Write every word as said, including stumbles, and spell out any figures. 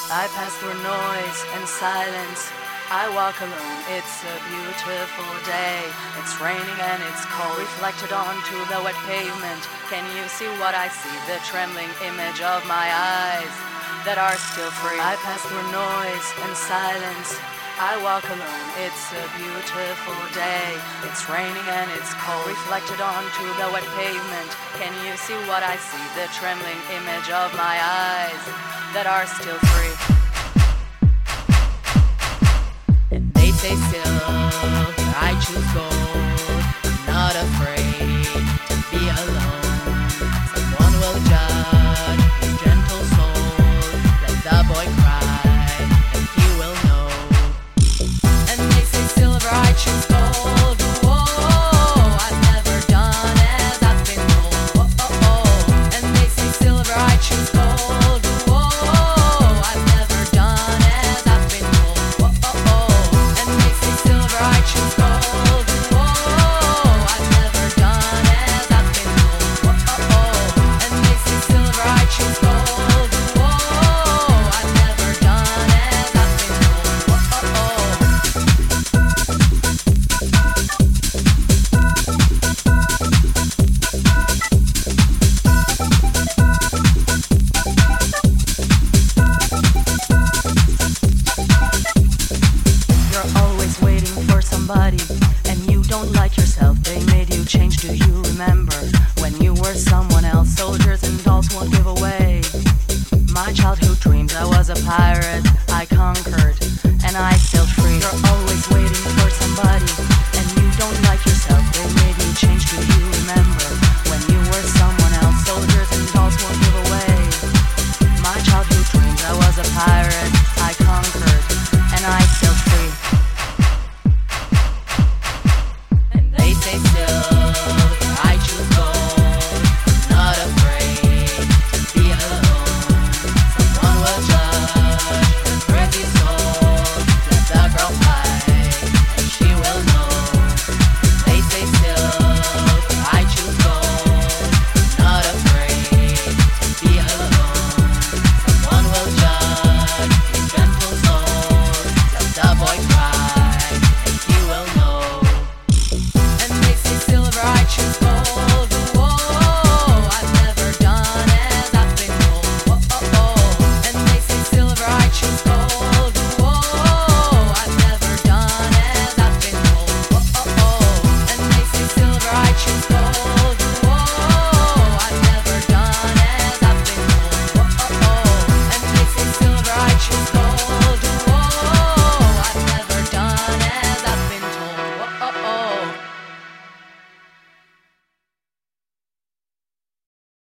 I pass through noise and silence. I walk alone, it's a beautiful day. It's raining and it's cold, reflected onto the wet pavement. Can you see what I see? The trembling image of my eyes that are still free. I pass through noise and silence. I walk alone, it's a beautiful day. It's raining and it's cold, reflected onto the wet pavement. Can you see what I see? The trembling image of my eyes that are still free. And they say still, I choose gold. I'm not afraid to be alone. Someone will judge his gentle soul. Let the boy cry, and he will know. And they say silver, I choose gold. Whoa, I've never done as I've been told. Oh, oh, oh. And they say silver, I choose gold. And you don't like yourself, they made you change. Do you remember when you were someone else? Soldiers and dolls won't give away my childhood dreams. I was a pirate, I conquered, and I said